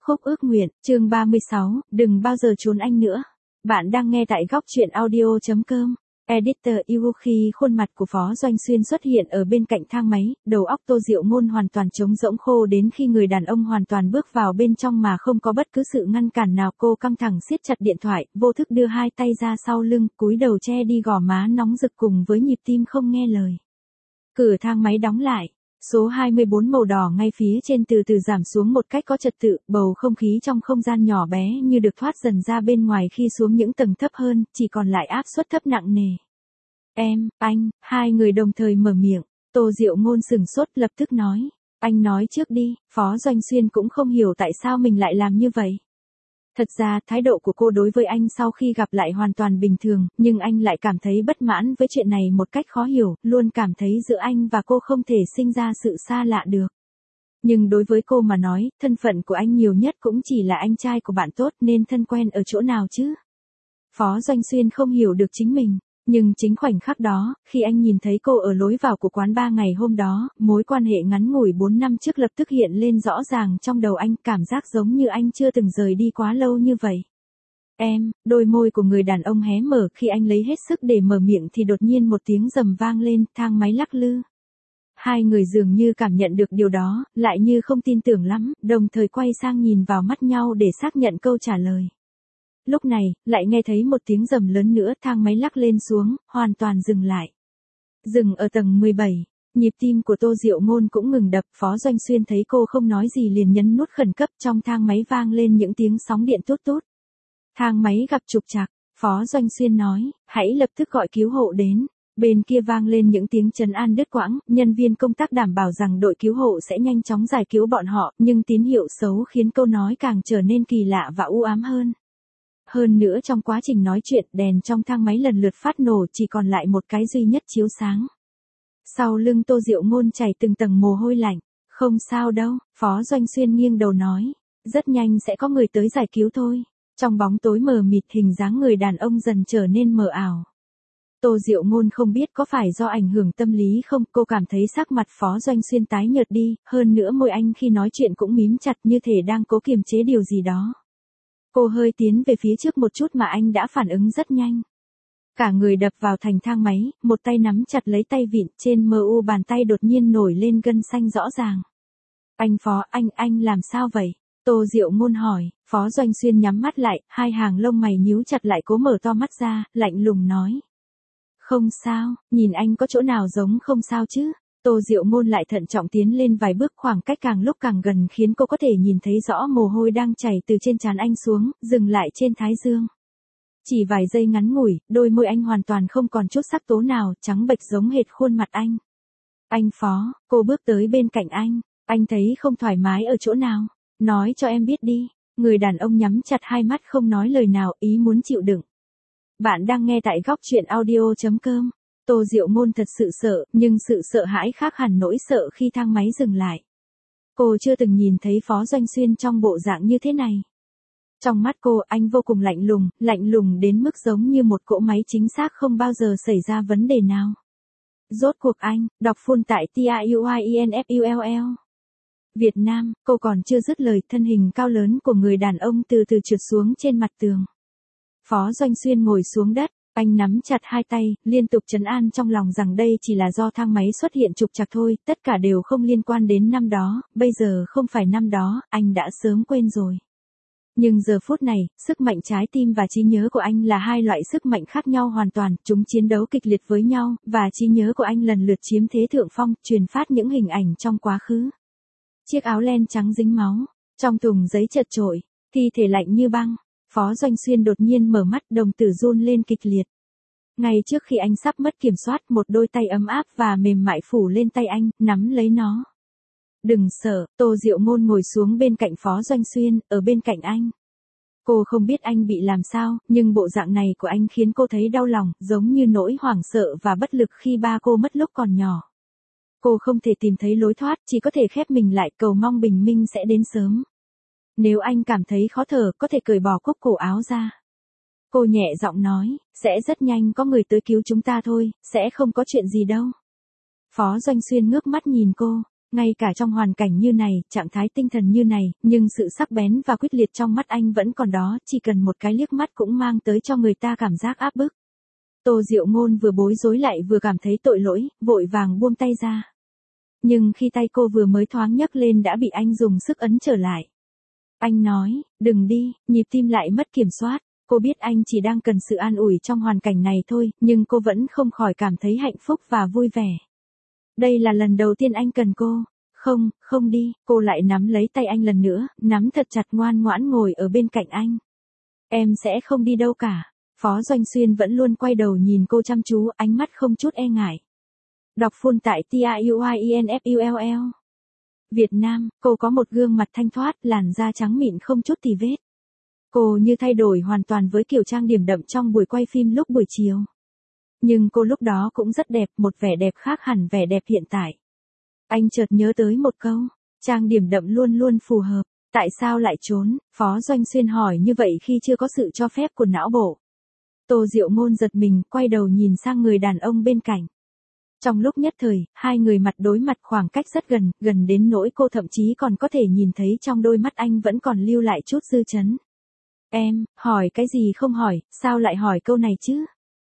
Khúc ước nguyện, chương 36, đừng bao giờ trốn anh nữa. Bạn đang nghe tại góc truyện audio.com. Editor yêu khi khuôn mặt của Phó Doanh Xuyên xuất hiện ở bên cạnh thang máy, đầu óc Tô Diệu Ngôn hoàn toàn trống rỗng khô đến khi người đàn ông hoàn toàn bước vào bên trong mà không có bất cứ sự ngăn cản nào. Cô căng thẳng siết chặt điện thoại, vô thức đưa hai tay ra sau lưng, cúi đầu che đi gò má nóng rực cùng với nhịp tim không nghe lời. Cửa thang máy đóng lại. Số 24 màu đỏ ngay phía trên từ từ giảm xuống một cách có trật tự, bầu không khí trong không gian nhỏ bé như được thoát dần ra bên ngoài khi xuống những tầng thấp hơn, chỉ còn lại áp suất thấp nặng nề. Em, anh, hai người đồng thời mở miệng, Tô Diệu Ngôn sừng sốt lập tức nói, anh nói trước đi. Phó Doanh Xuyên cũng không hiểu tại sao mình lại làm như vậy. Thật ra, thái độ của cô đối với anh sau khi gặp lại hoàn toàn bình thường, nhưng anh lại cảm thấy bất mãn với chuyện này một cách khó hiểu, luôn cảm thấy giữa anh và cô không thể sinh ra sự xa lạ được. Nhưng đối với cô mà nói, thân phận của anh nhiều nhất cũng chỉ là anh trai của bạn tốt nên thân quen ở chỗ nào chứ? Phó Doanh Xuyên không hiểu được chính mình. Nhưng chính khoảnh khắc đó, khi anh nhìn thấy cô ở lối vào của quán bar ngày hôm đó, mối quan hệ ngắn ngủi 4 năm trước lập tức hiện lên rõ ràng trong đầu anh, cảm giác giống như anh chưa từng rời đi quá lâu như vậy. Em, đôi môi của người đàn ông hé mở khi anh lấy hết sức để mở miệng thì đột nhiên một tiếng rầm vang lên, thang máy lắc lư. Hai người dường như cảm nhận được điều đó, lại như không tin tưởng lắm, đồng thời quay sang nhìn vào mắt nhau để xác nhận câu trả lời. Lúc này, lại nghe thấy một tiếng rầm lớn nữa, thang máy lắc lên xuống, hoàn toàn dừng lại. Dừng ở tầng 17, nhịp tim của Tô Diệu Ngôn cũng ngừng đập. Phó Doanh Xuyên thấy cô không nói gì liền nhấn nút khẩn cấp, trong thang máy vang lên những tiếng sóng điện tút tút. Thang máy gặp trục trặc, Phó Doanh Xuyên nói, hãy lập tức gọi cứu hộ đến. Bên kia vang lên những tiếng trấn an đứt quãng, nhân viên công tác đảm bảo rằng đội cứu hộ sẽ nhanh chóng giải cứu bọn họ, nhưng tín hiệu xấu khiến câu nói càng trở nên kỳ lạ và u ám hơn. Hơn nữa trong quá trình nói chuyện, đèn trong thang máy lần lượt phát nổ, chỉ còn lại một cái duy nhất chiếu sáng. Sau lưng Tô Diệu Ngôn chảy từng tầng mồ hôi lạnh. Không sao đâu, Phó Doanh Xuyên nghiêng đầu nói. Rất nhanh sẽ có người tới giải cứu thôi. Trong bóng tối mờ mịt, hình dáng người đàn ông dần trở nên mờ ảo. Tô Diệu Ngôn không biết có phải do ảnh hưởng tâm lý không, cô cảm thấy sắc mặt Phó Doanh Xuyên tái nhợt đi, hơn nữa môi anh khi nói chuyện cũng mím chặt như thể đang cố kiềm chế điều gì đó. Cô hơi tiến về phía trước một chút mà anh đã phản ứng rất nhanh. Cả người đập vào thành thang máy, một tay nắm chặt lấy tay vịn, trên mu bàn tay đột nhiên nổi lên gân xanh rõ ràng. Anh Phó, anh làm sao vậy? Tô Diệu Ngôn hỏi. Phó Doanh Xuyên nhắm mắt lại, hai hàng lông mày nhíu chặt lại, cố mở to mắt ra, lạnh lùng nói. Không sao, nhìn anh có chỗ nào giống không sao chứ? Tô Diệu Ngôn lại thận trọng tiến lên vài bước, khoảng cách càng lúc càng gần khiến cô có thể nhìn thấy rõ mồ hôi đang chảy từ trên trán anh xuống, dừng lại trên thái dương. Chỉ vài giây ngắn ngủi, đôi môi anh hoàn toàn không còn chút sắc tố nào, trắng bệch giống hệt khuôn mặt anh. Anh Phó, cô bước tới bên cạnh anh thấy không thoải mái ở chỗ nào? Nói cho em biết đi. Người đàn ông nhắm chặt hai mắt không nói lời nào, ý muốn chịu đựng. Bạn đang nghe tại góc truyện audio.com. Tô Diệu Ngôn thật sự sợ, nhưng sự sợ hãi khác hẳn nỗi sợ khi thang máy dừng lại. Cô chưa từng nhìn thấy Phó Doanh Xuyên trong bộ dạng như thế này. Trong mắt cô, anh vô cùng lạnh lùng đến mức giống như một cỗ máy chính xác không bao giờ xảy ra vấn đề nào. Rốt cuộc anh, đọc full tại TIUINFULL. Việt Nam, cô còn chưa dứt lời, thân hình cao lớn của người đàn ông từ từ trượt xuống trên mặt tường. Phó Doanh Xuyên ngồi xuống đất, anh nắm chặt hai tay, liên tục trấn an trong lòng rằng đây chỉ là do thang máy xuất hiện trục trặc thôi, tất cả đều không liên quan đến năm đó, bây giờ không phải năm đó, anh đã sớm quên rồi. Nhưng giờ phút này, sức mạnh trái tim và trí nhớ của anh là hai loại sức mạnh khác nhau hoàn toàn, chúng chiến đấu kịch liệt với nhau, và trí nhớ của anh lần lượt chiếm thế thượng phong, truyền phát những hình ảnh trong quá khứ. Chiếc áo len trắng dính máu, trong thùng giấy chật chội, thi thể lạnh như băng. Phó Doanh Xuyên đột nhiên mở mắt, đồng tử run lên kịch liệt. Ngay trước khi anh sắp mất kiểm soát, một đôi tay ấm áp và mềm mại phủ lên tay anh, nắm lấy nó. Đừng sợ, Tô Diệu Ngôn ngồi xuống bên cạnh Phó Doanh Xuyên, ở bên cạnh anh. Cô không biết anh bị làm sao, nhưng bộ dạng này của anh khiến cô thấy đau lòng, giống như nỗi hoảng sợ và bất lực khi ba cô mất lúc còn nhỏ. Cô không thể tìm thấy lối thoát, chỉ có thể khép mình lại, cầu mong bình minh sẽ đến sớm. Nếu anh cảm thấy khó thở, có thể cởi bỏ cúc cổ áo ra. Cô nhẹ giọng nói, sẽ rất nhanh có người tới cứu chúng ta thôi, sẽ không có chuyện gì đâu. Phó Doanh Xuyên ngước mắt nhìn cô, Ngay cả trong hoàn cảnh như này, trạng thái tinh thần như này, nhưng sự sắc bén và quyết liệt trong mắt anh vẫn còn đó, chỉ cần một cái liếc mắt cũng mang tới cho người ta cảm giác áp bức. Tô Diệu Ngôn vừa bối rối lại vừa cảm thấy tội lỗi, vội vàng buông tay ra. Nhưng khi tay cô vừa mới thoáng nhấc lên đã bị anh dùng sức ấn trở lại. Anh nói, đừng đi, nhịp tim lại mất kiểm soát. Cô biết anh chỉ đang cần sự an ủi trong hoàn cảnh này thôi, nhưng cô vẫn không khỏi cảm thấy hạnh phúc và vui vẻ. Đây là lần đầu tiên anh cần cô. Không, không đi, cô lại nắm lấy tay anh lần nữa, nắm thật chặt ngoan ngoãn ngồi ở bên cạnh anh. Em sẽ không đi đâu cả. Phó Doanh Xuyên vẫn luôn quay đầu nhìn cô chăm chú, ánh mắt không chút e ngại. Đọc full tại TIUIENFULL. Việt Nam, cô có một gương mặt thanh thoát, làn da trắng mịn không chút tì vết. Cô như thay đổi hoàn toàn với kiểu trang điểm đậm trong buổi quay phim lúc buổi chiều. Nhưng cô lúc đó cũng rất đẹp, một vẻ đẹp khác hẳn vẻ đẹp hiện tại. Anh chợt nhớ tới một câu, trang điểm đậm luôn luôn phù hợp, tại sao lại trốn? Phó Doanh Xuyên hỏi như vậy khi chưa có sự cho phép của não bộ. Tô Diệu Ngôn giật mình, quay đầu nhìn sang người đàn ông bên cạnh. Trong lúc nhất thời, hai người mặt đối mặt khoảng cách rất gần, gần đến nỗi cô thậm chí còn có thể nhìn thấy trong đôi mắt anh vẫn còn lưu lại chút dư chấn. Em, hỏi cái gì không hỏi, sao lại hỏi câu này chứ?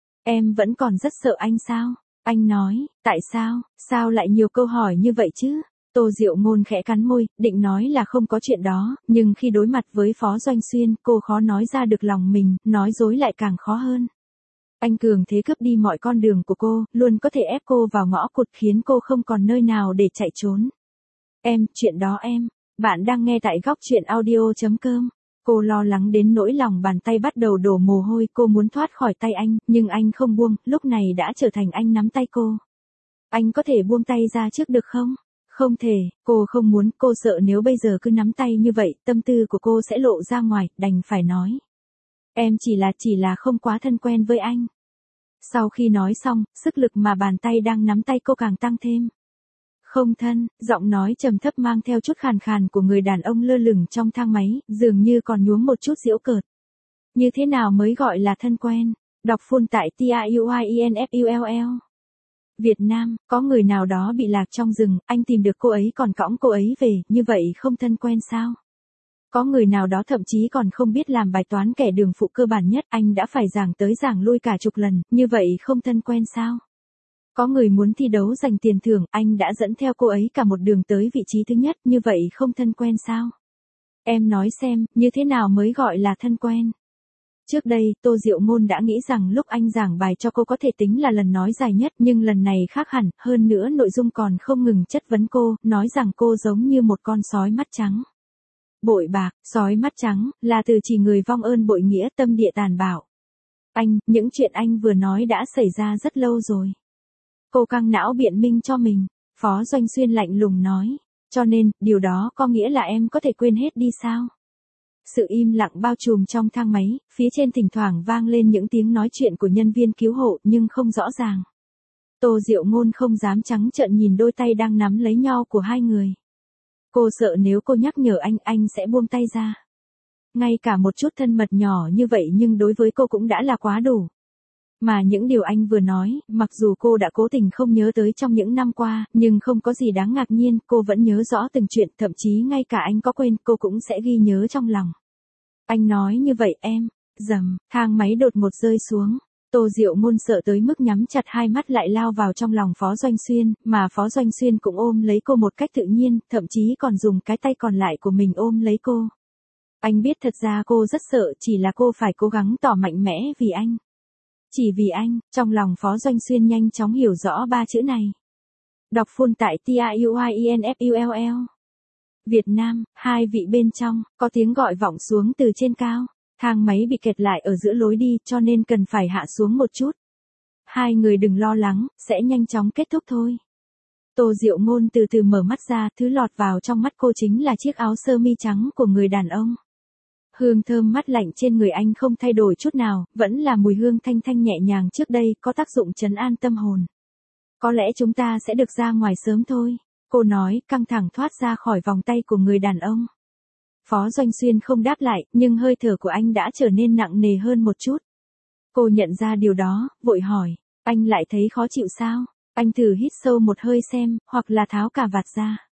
Em vẫn còn rất sợ anh sao? Anh nói, tại sao lại nhiều câu hỏi như vậy chứ? Tô Diệu Ngôn khẽ cắn môi, định nói là không có chuyện đó, nhưng khi đối mặt với Phó Doanh Xuyên, cô khó nói ra được lòng mình, nói dối lại càng khó hơn. Anh cường thế cướp đi mọi con đường của cô, luôn có thể ép cô vào ngõ cụt khiến cô không còn nơi nào để chạy trốn. Em, chuyện đó em. Bạn đang nghe tại góc truyện audio.com. Cô lo lắng đến nỗi lòng bàn tay bắt đầu đổ mồ hôi, cô muốn thoát khỏi tay anh, nhưng anh không buông, lúc này đã trở thành anh nắm tay cô. Anh có thể buông tay ra trước được không? Không thể, cô không muốn, cô sợ nếu bây giờ cứ nắm tay như vậy, tâm tư của cô sẽ lộ ra ngoài, đành phải nói. Em chỉ là không quá thân quen với anh. Sau khi nói xong, sức lực mà bàn tay đang nắm tay cô càng tăng thêm. Không thân, giọng nói trầm thấp mang theo chút khàn khàn của người đàn ông lơ lửng trong thang máy, dường như còn nhuốm một chút giễu cợt. Như thế nào mới gọi là thân quen? Đọc full tại TIUIENFULL. Việt Nam, có người nào đó bị lạc trong rừng, anh tìm được cô ấy còn cõng cô ấy về, như vậy không thân quen sao? Có người nào đó thậm chí còn không biết làm bài toán kẻ đường phụ cơ bản nhất, anh đã phải giảng tới giảng lui cả chục lần, như vậy không thân quen sao? Có người muốn thi đấu giành tiền thưởng, anh đã dẫn theo cô ấy cả một đường tới vị trí thứ nhất, như vậy không thân quen sao? Em nói xem, như thế nào mới gọi là thân quen? Trước đây, Tô Diệu Ngôn đã nghĩ rằng lúc anh giảng bài cho cô có thể tính là lần nói dài nhất, nhưng lần này khác hẳn, hơn nữa nội dung còn không ngừng chất vấn cô, nói rằng cô giống như một con sói mắt trắng. Bội bạc, sói mắt trắng, là từ chỉ người vong ơn bội nghĩa, tâm địa tàn bạo. Anh, những chuyện anh vừa nói đã xảy ra rất lâu rồi. Cô căng não biện minh cho mình. Phó Doanh Xuyên lạnh lùng nói. Cho nên, điều đó có nghĩa là em có thể quên hết đi sao? Sự im lặng bao trùm trong thang máy, phía trên thỉnh thoảng vang lên những tiếng nói chuyện của nhân viên cứu hộ nhưng không rõ ràng. Tô Diệu Ngôn không dám trắng trợn nhìn đôi tay đang nắm lấy nhau của hai người. Cô sợ nếu cô nhắc nhở anh sẽ buông tay ra. Ngay cả một chút thân mật nhỏ như vậy nhưng đối với cô cũng đã là quá đủ. Mà những điều anh vừa nói, mặc dù cô đã cố tình không nhớ tới trong những năm qua, nhưng không có gì đáng ngạc nhiên, cô vẫn nhớ rõ từng chuyện, thậm chí ngay cả anh có quên, cô cũng sẽ ghi nhớ trong lòng. Anh nói như vậy em, rầm, thang máy đột ngột rơi xuống. Tô Diệu Ngôn sợ tới mức nhắm chặt hai mắt lại lao vào trong lòng Phó Doanh Xuyên, mà Phó Doanh Xuyên cũng ôm lấy cô một cách tự nhiên, thậm chí còn dùng cái tay còn lại của mình ôm lấy cô. Anh biết thật ra cô rất sợ, chỉ là cô phải cố gắng tỏ mạnh mẽ vì anh. Chỉ vì anh, trong lòng Phó Doanh Xuyên nhanh chóng hiểu rõ ba chữ này. Đọc full tại TIUIENFULL. Việt Nam, hai vị bên trong, có tiếng gọi vọng xuống từ trên cao. Thang máy bị kẹt lại ở giữa lối đi cho nên cần phải hạ xuống một chút. Hai người đừng lo lắng, sẽ nhanh chóng kết thúc thôi. Tô Diệu Ngôn từ từ mở mắt ra, thứ lọt vào trong mắt cô chính là chiếc áo sơ mi trắng của người đàn ông. Hương thơm mát lạnh trên người anh không thay đổi chút nào, vẫn là mùi hương thanh thanh nhẹ nhàng trước đây, có tác dụng trấn an tâm hồn. Có lẽ chúng ta sẽ được ra ngoài sớm thôi, cô nói, căng thẳng thoát ra khỏi vòng tay của người đàn ông. Phó Doanh Xuyên không đáp lại, nhưng hơi thở của anh đã trở nên nặng nề hơn một chút. Cô nhận ra điều đó, vội hỏi, anh lại thấy khó chịu sao? Anh thử hít sâu một hơi xem, hoặc là tháo cà vạt ra.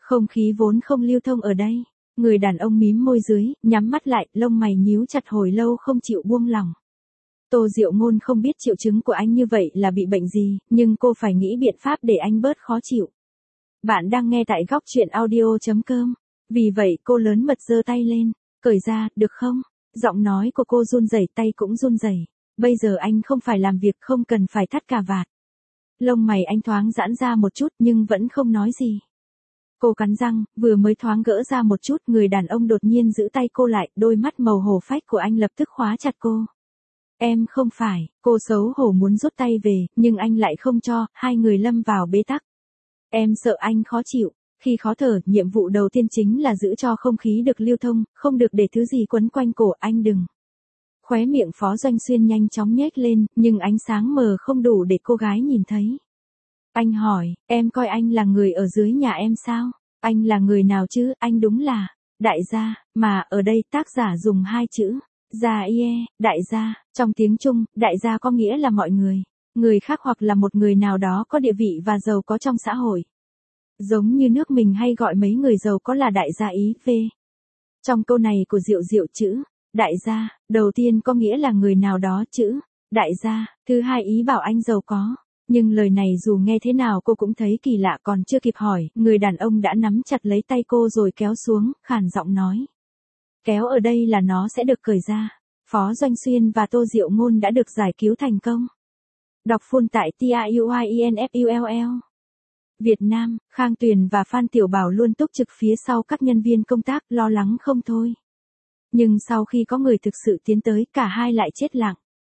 Không khí vốn không lưu thông ở đây. Người đàn ông mím môi dưới, nhắm mắt lại, lông mày nhíu chặt hồi lâu không chịu buông lỏng. Tô Diệu Ngôn không biết triệu chứng của anh như vậy là bị bệnh gì, nhưng cô phải nghĩ biện pháp để anh bớt khó chịu. Bạn đang nghe tại góc truyện audio.com. Vì vậy cô lớn mật giơ tay lên, cởi ra, được không? Giọng nói của cô run rẩy, tay cũng run rẩy. Bây giờ anh không phải làm việc, không cần phải thắt cà vạt. Lông mày anh thoáng giãn ra một chút nhưng vẫn không nói gì. Cô cắn răng, vừa mới thoáng gỡ ra một chút, người đàn ông đột nhiên giữ tay cô lại, đôi mắt màu hổ phách của anh lập tức khóa chặt cô. Em không phải, cô xấu hổ muốn rút tay về, nhưng anh lại không cho, hai người lâm vào bế tắc. Em sợ anh khó chịu. Khi khó thở, nhiệm vụ đầu tiên chính là giữ cho không khí được lưu thông, không được để thứ gì quấn quanh cổ, anh đừng. Khóe miệng Phó Doanh Xuyên nhanh chóng nhếch lên, nhưng ánh sáng mờ không đủ để cô gái nhìn thấy. Anh hỏi, em coi anh là người ở dưới nhà em sao? Anh là người nào chứ? Anh đúng là đại gia, mà ở đây tác giả dùng hai chữ gia ie, đại gia, trong tiếng Trung, đại gia có nghĩa là mọi người khác hoặc là một người nào đó có địa vị và giàu có trong xã hội. Giống như nước mình hay gọi mấy người giàu có là đại gia ý v. Trong câu này của Diệu Diệu chữ đại gia, đầu tiên có nghĩa là người nào đó chữ đại gia, thứ hai ý bảo anh giàu có. Nhưng lời này dù nghe thế nào cô cũng thấy kỳ lạ, còn chưa kịp hỏi, người đàn ông đã nắm chặt lấy tay cô rồi kéo xuống, khàn giọng nói. Kéo ở đây là nó sẽ được cởi ra. Phó Doanh Xuyên và Tô Diệu Ngôn đã được giải cứu thành công. Đọc full tại TIUINFULL. Việt Nam, Khang Tuyền và Phan Tiểu Bảo luôn túc trực phía sau các nhân viên công tác, lo lắng không thôi. Nhưng sau khi có người thực sự tiến tới, cả hai lại chết lặng.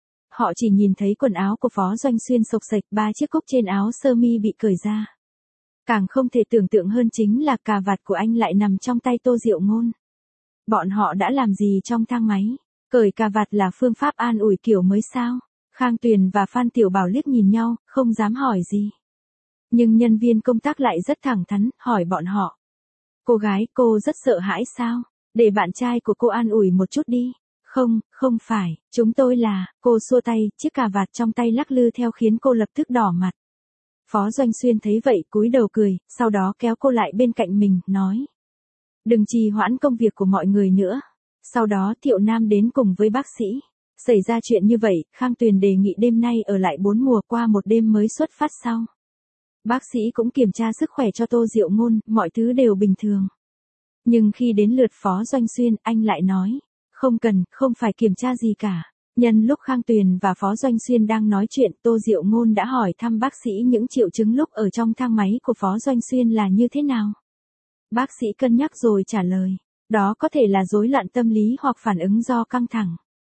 Họ chỉ nhìn thấy quần áo của Phó Doanh Xuyên xộc xệch, 3 chiếc cúc trên áo sơ mi bị cởi ra. Càng không thể tưởng tượng hơn chính là cà vạt của anh lại nằm trong tay Tô Diệu Ngôn. Bọn họ đã làm gì trong thang máy? Cởi cà vạt là phương pháp an ủi kiểu mới sao? Khang Tuyền và Phan Tiểu Bảo liếc nhìn nhau, không dám hỏi gì. Nhưng nhân viên công tác lại rất thẳng thắn, hỏi bọn họ. Cô gái, cô rất sợ hãi sao? Để bạn trai của cô an ủi một chút đi. Không phải, chúng tôi là, cô xua tay, chiếc cà vạt trong tay lắc lư theo khiến cô lập tức đỏ mặt. Phó Doanh Xuyên thấy vậy cúi đầu cười, sau đó kéo cô lại bên cạnh mình, nói. Đừng trì hoãn công việc của mọi người nữa. Sau đó Thiệu Nam đến cùng với bác sĩ. Xảy ra chuyện như vậy, Khang Tuyền đề nghị đêm nay ở lại 4 mùa, qua một đêm mới xuất phát sau. Bác sĩ cũng kiểm tra sức khỏe cho Tô Diệu Ngôn, mọi thứ đều bình thường. Nhưng khi đến lượt Phó Doanh Xuyên, anh lại nói. Không cần, không phải kiểm tra gì cả. Nhân lúc Khang Tuyền và Phó Doanh Xuyên đang nói chuyện, Tô Diệu Ngôn đã hỏi thăm bác sĩ những triệu chứng lúc ở trong thang máy của Phó Doanh Xuyên là như thế nào. Bác sĩ cân nhắc rồi trả lời. Đó có thể là rối loạn tâm lý hoặc phản ứng do căng thẳng.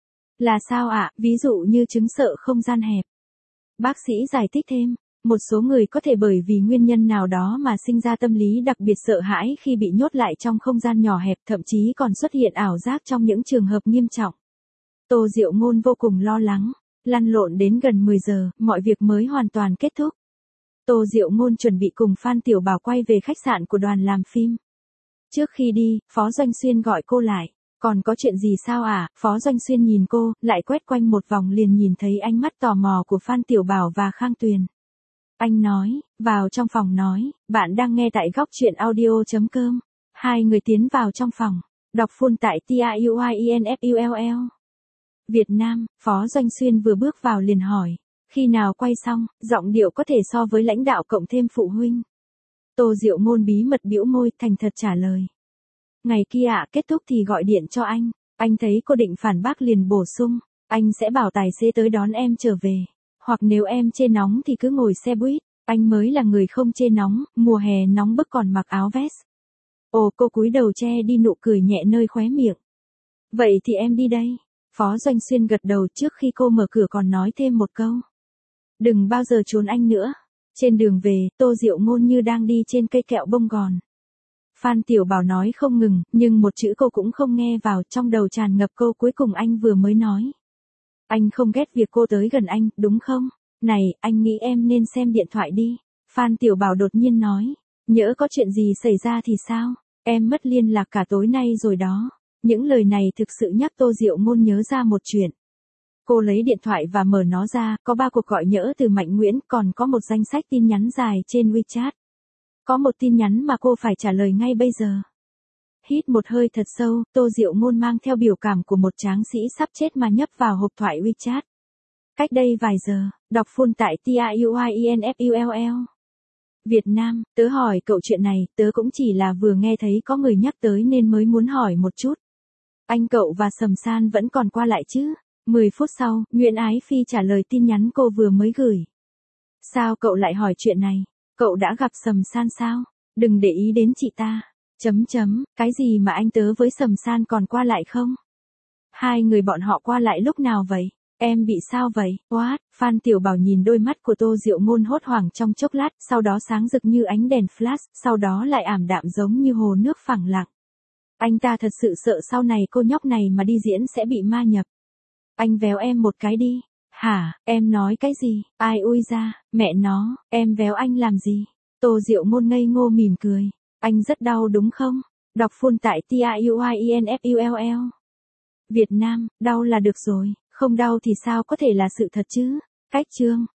Là sao ạ? Ví dụ như chứng sợ không gian hẹp. Bác sĩ giải thích thêm. Một số người có thể bởi vì nguyên nhân nào đó mà sinh ra tâm lý đặc biệt sợ hãi khi bị nhốt lại trong không gian nhỏ hẹp, thậm chí còn xuất hiện ảo giác trong những trường hợp nghiêm trọng. Tô Diệu Ngôn vô cùng lo lắng. Lăn lộn đến gần 10 giờ, mọi việc mới hoàn toàn kết thúc. Tô Diệu Ngôn chuẩn bị cùng Phan Tiểu Bảo quay về khách sạn của đoàn làm phim. Trước khi đi, Phó Doanh Xuyên gọi cô lại. Còn có chuyện gì sao à? Phó Doanh Xuyên nhìn cô, lại quét quanh một vòng liền nhìn thấy ánh mắt tò mò của Phan Tiểu Bảo và Khang Tuyền. Anh nói, vào trong phòng nói, bạn đang nghe tại góc truyện audio.com. Hai người tiến vào trong phòng, đọc full tại TIUINFULL. Việt Nam, Phó Doanh Xuyên vừa bước vào liền hỏi. Khi nào quay xong, giọng điệu có thể so với lãnh đạo cộng thêm phụ huynh. Tô Diệu Ngôn bí mật bĩu môi, thành thật trả lời. Ngày kia ạ, kết thúc thì gọi điện cho anh. Anh thấy cô định phản bác liền bổ sung. Anh sẽ bảo tài xế tới đón em trở về. Hoặc nếu em chê nóng thì cứ ngồi xe buýt. Anh mới là người không chê nóng, mùa hè nóng bức còn mặc áo vest. Ồ, cô cúi đầu che đi nụ cười nhẹ nơi khóe miệng. Vậy thì em đi đây. Phó Doanh Xuyên gật đầu, trước khi cô mở cửa còn nói thêm một câu. Đừng bao giờ trốn anh nữa. Trên đường về, Tô Diệu Ngôn như đang đi trên cây kẹo bông gòn. Phan Tiểu Bảo nói không ngừng, nhưng một chữ cô cũng không nghe vào, trong đầu tràn ngập câu cuối cùng anh vừa mới nói. Anh không ghét việc cô tới gần anh, đúng không? Này, anh nghĩ em nên xem điện thoại đi. Phan Tiểu Bảo đột nhiên nói. Nhỡ có chuyện gì xảy ra thì sao? Em mất liên lạc cả tối nay rồi đó. Những lời này thực sự nhắc Tô Diệu Ngôn nhớ ra một chuyện. Cô lấy điện thoại và mở nó ra, có 3 cuộc gọi nhỡ từ Mạnh Nguyễn, còn có một danh sách tin nhắn dài trên WeChat. Có một tin nhắn mà cô phải trả lời ngay bây giờ. Hít một hơi thật sâu, Tô Diệu Ngôn mang theo biểu cảm của một tráng sĩ sắp chết mà nhấp vào hộp thoại WeChat. Cách đây vài giờ, đọc full tại TIUINFULL. Việt Nam, tớ hỏi cậu chuyện này, tớ cũng chỉ là vừa nghe thấy có người nhắc tới nên mới muốn hỏi một chút. Anh cậu và Sầm San vẫn còn qua lại chứ? 10 phút sau, Nguyễn Ái Phi trả lời tin nhắn cô vừa mới gửi. Sao cậu lại hỏi chuyện này? Cậu đã gặp Sầm San sao? Đừng để ý đến chị ta. Cái gì mà anh tớ với Sầm San còn qua lại không? Hai người bọn họ qua lại lúc nào vậy? Em bị sao vậy? What? Phan Tiểu Bảo nhìn đôi mắt của Tô Diệu Ngôn hốt hoảng trong chốc lát, sau đó sáng rực như ánh đèn flash, sau đó lại ảm đạm giống như hồ nước phẳng lặng. Anh ta thật sự sợ sau này cô nhóc này mà đi diễn sẽ bị ma nhập. Anh véo em một cái đi. Hả, em nói cái gì? Ai ui ra, mẹ nó, em véo anh làm gì? Tô Diệu Ngôn ngây ngô mỉm cười. Anh rất đau đúng không? Đọc full tại TIUINFULL. Việt Nam, đau là được rồi, không đau thì sao có thể là sự thật chứ? Cách chương